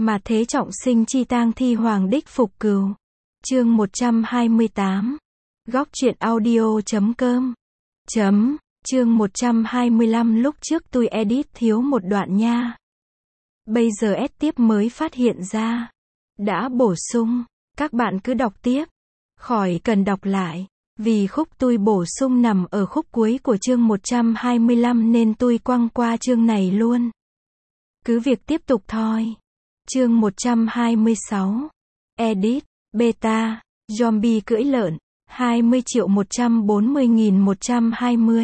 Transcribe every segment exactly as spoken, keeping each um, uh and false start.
Mà thế trọng sinh chi tang thi hoàng đích phục cừu. Chương một trăm hai mươi tám. Góc truyện audio chấm com. Chấm. Chương một trăm hai mươi lăm lúc trước tôi edit thiếu một đoạn nha. Bây giờ ép tiếp mới phát hiện ra. Đã bổ sung. Các bạn cứ đọc tiếp. Khỏi cần đọc lại. Vì khúc tôi bổ sung nằm ở khúc cuối của chương một trăm hai mươi lăm nên tôi quăng qua chương này luôn. Cứ việc tiếp tục thôi. Chương một trăm hai mươi sáu. Edit. Beta. Zombie cưỡi lợn. hai mươi triệu một trăm bốn mươi nghìn một trăm hai mươi.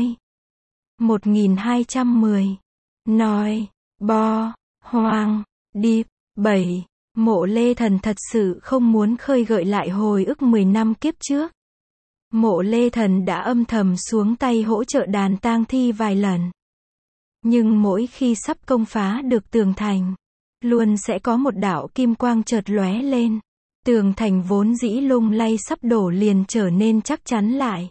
một nghìn hai trăm mười. Nói. Bo. Hoang. Điệp. bảy. Mộ Lê Thần thật sự không muốn khơi gợi lại hồi ức mười năm kiếp trước. Mộ Lê Thần đã âm thầm xuống tay hỗ trợ đàn tang thi vài lần. Nhưng mỗi khi sắp công phá được tường thành, luôn sẽ có một đạo kim quang chợt lóe lên. Tường thành vốn dĩ lung lay sắp đổ liền trở nên chắc chắn lại.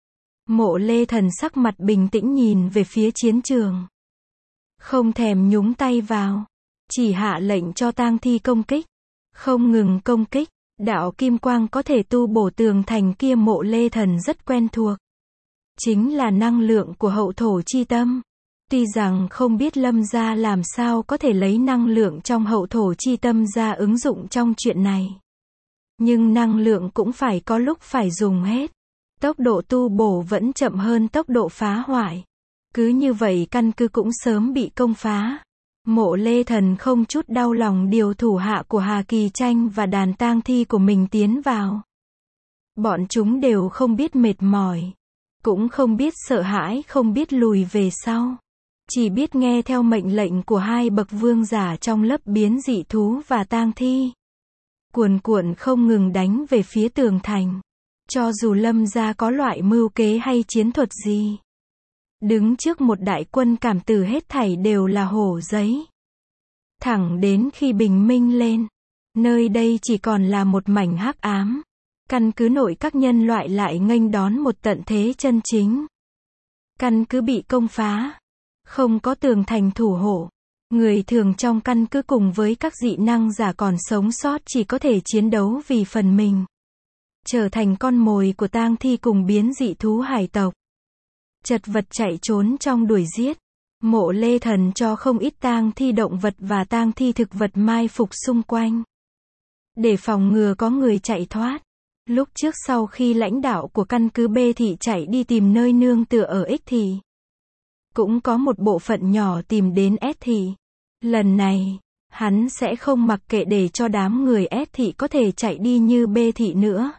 Mộ Lê Thần sắc mặt bình tĩnh nhìn về phía chiến trường. Không thèm nhúng tay vào. Chỉ hạ lệnh cho tang thi công kích. Không ngừng công kích. Đạo kim quang có thể tu bổ tường thành kia Mộ Lê Thần rất quen thuộc. Chính là năng lượng của hậu thổ chi tâm. Tuy rằng không biết Lâm gia làm sao có thể lấy năng lượng trong hậu thổ chi tâm ra ứng dụng trong chuyện này. Nhưng năng lượng cũng phải có lúc phải dùng hết. Tốc độ tu bổ vẫn chậm hơn tốc độ phá hoại. Cứ như vậy căn cứ cũng sớm bị công phá. Mộ Lê Thần không chút đau lòng điều thủ hạ của Hà Kỳ Tranh và đàn tang thi của mình tiến vào. Bọn chúng đều không biết mệt mỏi. Cũng không biết sợ hãi, không biết lùi về sau. Chỉ biết nghe theo mệnh lệnh của hai bậc vương giả trong lớp biến dị thú và tang thi. Cuồn cuộn không ngừng đánh về phía tường thành. Cho dù Lâm gia có loại mưu kế hay chiến thuật gì. Đứng trước một đại quân cảm tử hết thảy đều là hổ giấy. Thẳng đến khi bình minh lên. Nơi đây chỉ còn là một mảnh hắc ám. Căn cứ nội các nhân loại lại nghênh đón một tận thế chân chính. Căn cứ bị công phá. Không có tường thành thủ hộ. Người thường trong căn cứ cùng với các dị năng giả còn sống sót chỉ có thể chiến đấu vì phần mình. Trở thành con mồi của tang thi cùng biến dị thú hải tộc. Chật vật chạy trốn trong đuổi giết. Mộ Lê Thần cho không ít tang thi động vật và tang thi thực vật mai phục xung quanh. Để phòng ngừa có người chạy thoát. Lúc trước sau khi lãnh đạo của căn cứ B thị chạy đi tìm nơi nương tựa ở X thị. Cũng có một bộ phận nhỏ tìm đến S thị. Lần này, hắn sẽ không mặc kệ để cho đám người S thị có thể chạy đi như B thị nữa.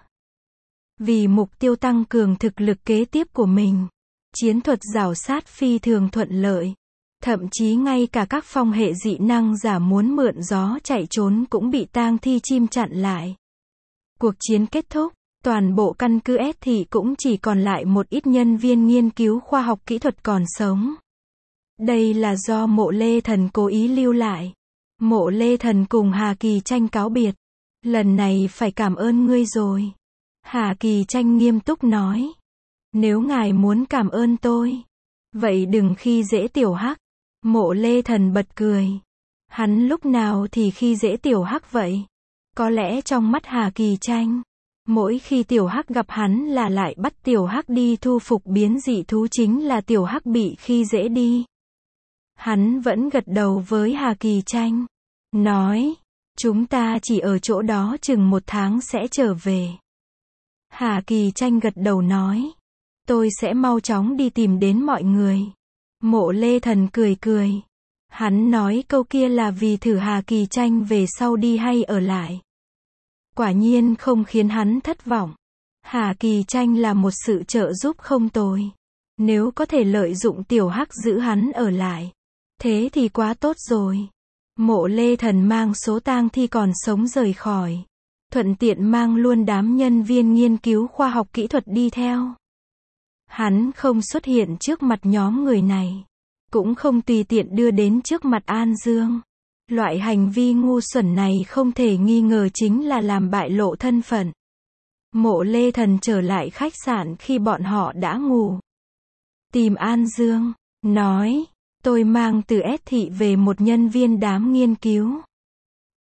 Vì mục tiêu tăng cường thực lực kế tiếp của mình. Chiến thuật rào sát phi thường thuận lợi. Thậm chí ngay cả các phong hệ dị năng giả muốn mượn gió chạy trốn cũng bị tang thi chim chặn lại. Cuộc chiến kết thúc, toàn bộ căn cứ S thị cũng chỉ còn lại một ít nhân viên nghiên cứu khoa học kỹ thuật còn sống. Đây là do Mộ Lê Thần cố ý lưu lại. Mộ Lê Thần cùng Hà Kỳ Tranh cáo biệt. Lần này phải cảm ơn ngươi rồi. Hà Kỳ Tranh nghiêm túc nói. Nếu ngài muốn cảm ơn tôi, vậy đừng khi dễ Tiểu Hắc. Mộ Lê Thần bật cười. Hắn lúc nào thì khi dễ Tiểu Hắc vậy? Có lẽ trong mắt Hà Kỳ Tranh, mỗi khi Tiểu Hắc gặp hắn là lại bắt Tiểu Hắc đi thu phục biến dị thú chính là Tiểu Hắc bị khi dễ đi. Hắn vẫn gật đầu với Hà Kỳ Tranh. Nói, chúng ta chỉ ở chỗ đó chừng một tháng sẽ trở về. Hà Kỳ Tranh gật đầu nói. Tôi sẽ mau chóng đi tìm đến mọi người. Mộ Lê Thần cười cười. Hắn nói câu kia là vì thử Hà Kỳ Tranh về sau đi hay ở lại. Quả nhiên không khiến hắn thất vọng. Hà Kỳ Tranh là một sự trợ giúp không tồi. Nếu có thể lợi dụng Tiểu Hắc giữ hắn ở lại. Thế thì quá tốt rồi. Mộ Lê Thần mang số tang thi còn sống rời khỏi. Thuận tiện mang luôn đám nhân viên nghiên cứu khoa học kỹ thuật đi theo. Hắn không xuất hiện trước mặt nhóm người này. Cũng không tùy tiện đưa đến trước mặt An Dương. Loại hành vi ngu xuẩn này không thể nghi ngờ chính là làm bại lộ thân phận. Mộ Lê Thần trở lại khách sạn khi bọn họ đã ngủ. Tìm An Dương. Nói. Tôi mang từ S thị về một nhân viên đám nghiên cứu.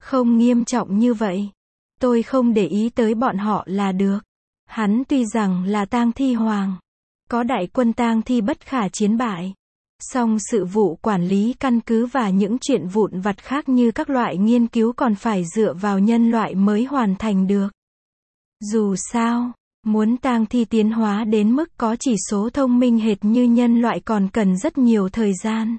Không nghiêm trọng như vậy. Tôi không để ý tới bọn họ là được. Hắn tuy rằng là tang thi hoàng, có đại quân tang thi bất khả chiến bại, song sự vụ quản lý căn cứ và những chuyện vụn vặt khác như các loại nghiên cứu còn phải dựa vào nhân loại mới hoàn thành được. Dù sao, muốn tang thi tiến hóa đến mức có chỉ số thông minh hệt như nhân loại còn cần rất nhiều thời gian.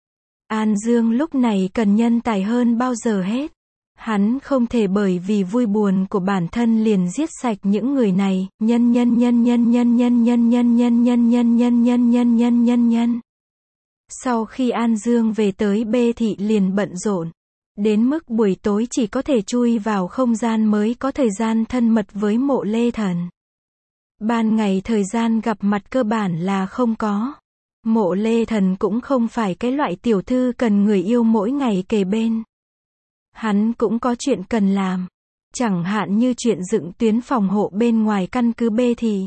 An Dương lúc này cần nhân tài hơn bao giờ hết. Hắn không thể bởi vì vui buồn của bản thân liền giết sạch những người này, nhân nhân nhân nhân nhân nhân nhân nhân nhân nhân nhân nhân nhân nhân nhân nhân nhân. Sau khi An Dương về tới B thị liền bận rộn, đến mức buổi tối chỉ có thể chui vào không gian mới có thời gian thân mật với Mộ Lê Thần. Ban ngày thời gian gặp mặt cơ bản là không có. Mộ Lê Thần cũng không phải cái loại tiểu thư cần người yêu mỗi ngày kề bên. Hắn cũng có chuyện cần làm. Chẳng hạn như chuyện dựng tuyến phòng hộ bên ngoài căn cứ B thì.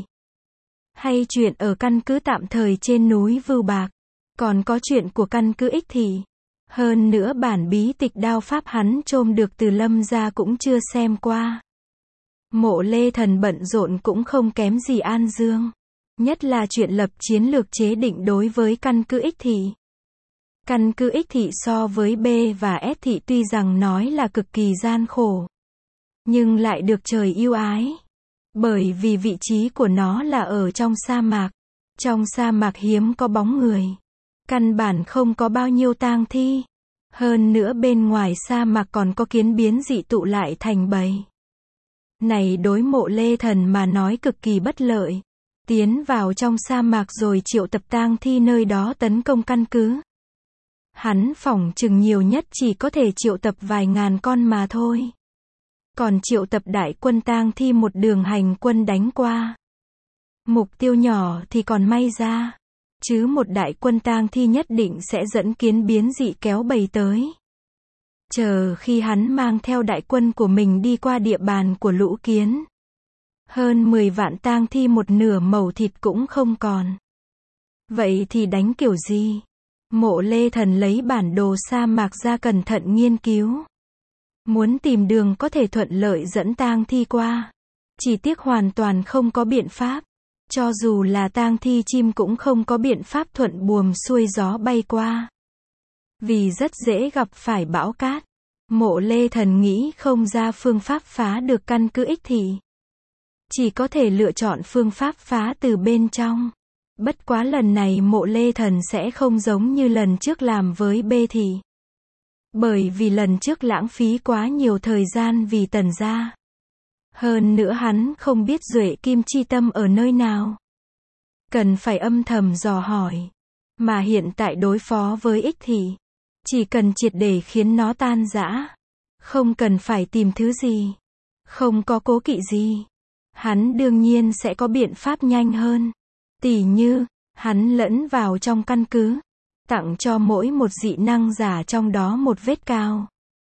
Hay chuyện ở căn cứ tạm thời trên núi Vưu Bạc. Còn có chuyện của căn cứ X thì. Hơn nữa bản bí tịch đao pháp hắn trôm được từ Lâm gia cũng chưa xem qua. Mộ Lê Thần bận rộn cũng không kém gì An Dương. Nhất là chuyện lập chiến lược chế định đối với căn cứ X thị. Căn cứ X thị so với B và S thị tuy rằng nói là cực kỳ gian khổ, nhưng lại được trời yêu ái. Bởi vì vị trí của nó là ở trong sa mạc. Trong sa mạc hiếm có bóng người. Căn bản không có bao nhiêu tang thi. Hơn nữa bên ngoài sa mạc còn có kiến biến dị tụ lại thành bầy. Này đối Mộ Lê Thần mà nói cực kỳ bất lợi. Tiến vào trong sa mạc rồi triệu tập tang thi nơi đó tấn công căn cứ. Hắn phỏng chừng nhiều nhất chỉ có thể triệu tập vài ngàn con mà thôi. Còn triệu tập đại quân tang thi một đường hành quân đánh qua. Mục tiêu nhỏ thì còn may ra. Chứ một đại quân tang thi nhất định sẽ dẫn kiến biến dị kéo bầy tới. Chờ khi hắn mang theo đại quân của mình đi qua địa bàn của lũ kiến. Hơn mười vạn tang thi một nửa mẩu thịt cũng không còn. Vậy thì đánh kiểu gì? Mộ Lê Thần lấy bản đồ sa mạc ra cẩn thận nghiên cứu. Muốn tìm đường có thể thuận lợi dẫn tang thi qua. Chỉ tiếc hoàn toàn không có biện pháp. Cho dù là tang thi chim cũng không có biện pháp thuận buồm xuôi gió bay qua. Vì rất dễ gặp phải bão cát. Mộ Lê Thần nghĩ không ra phương pháp phá được căn cứ X thị. Chỉ có thể lựa chọn phương pháp phá từ bên trong. Bất quá lần này Mộ Lê Thần sẽ không giống như lần trước làm với B thị. Bởi vì lần trước lãng phí quá nhiều thời gian vì Tần gia. Hơn nữa hắn không biết Duệ Kim Chi Tâm ở nơi nào. Cần phải âm thầm dò hỏi. Mà hiện tại đối phó với X thị. Chỉ cần triệt để khiến nó tan rã. Không cần phải tìm thứ gì. Không có cố kỵ gì. Hắn đương nhiên sẽ có biện pháp nhanh hơn. Tỉ như, hắn lẫn vào trong căn cứ. Tặng cho mỗi một dị năng giả trong đó một vết cao.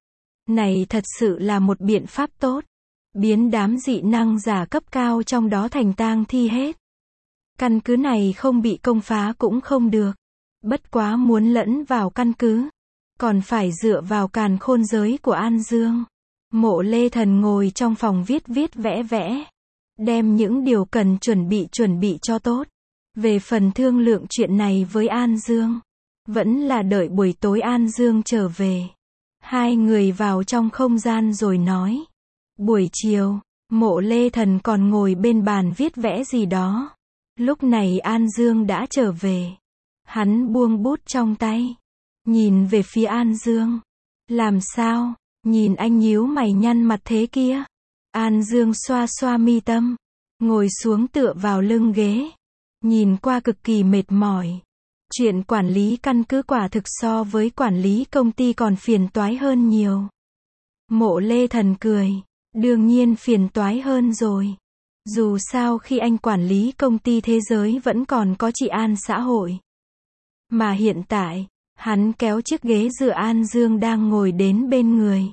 Này thật sự là một biện pháp tốt. Biến đám dị năng giả cấp cao trong đó thành tang thi hết. Căn cứ này không bị công phá cũng không được. Bất quá muốn lẫn vào căn cứ. Còn phải dựa vào càn khôn giới của An Dương. Mộ Lê Thần ngồi trong phòng viết viết vẽ vẽ. Đem những điều cần chuẩn bị chuẩn bị cho tốt. Về phần thương lượng chuyện này với An Dương. Vẫn là đợi buổi tối An Dương trở về. Hai người vào trong không gian rồi nói. Buổi chiều, Mộ Lê Thần còn ngồi bên bàn viết vẽ gì đó. Lúc này An Dương đã trở về. Hắn buông bút trong tay. Nhìn về phía An Dương. Làm sao? Nhìn anh nhíu mày nhăn mặt thế kia. An Dương xoa xoa mi tâm. Ngồi xuống tựa vào lưng ghế. Nhìn qua cực kỳ mệt mỏi. Chuyện quản lý căn cứ quả thực so với quản lý công ty còn phiền toái hơn nhiều. Mộ Lê Thần cười. Đương nhiên phiền toái hơn rồi. Dù sao khi anh quản lý công ty thế giới vẫn còn có trị an xã hội. Mà hiện tại, hắn kéo chiếc ghế dựa An Dương đang ngồi đến bên người.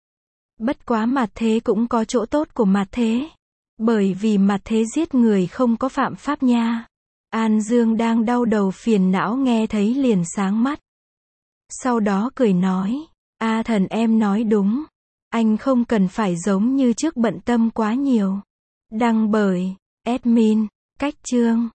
Bất quá mặt thế cũng có chỗ tốt của mặt thế. Bởi vì mặt thế giết người không có phạm pháp nha. An Dương đang đau đầu phiền não nghe thấy liền sáng mắt. Sau đó cười nói. A Thần em nói đúng. Anh không cần phải giống như trước bận tâm quá nhiều. Đăng bởi admin, Cách Chương.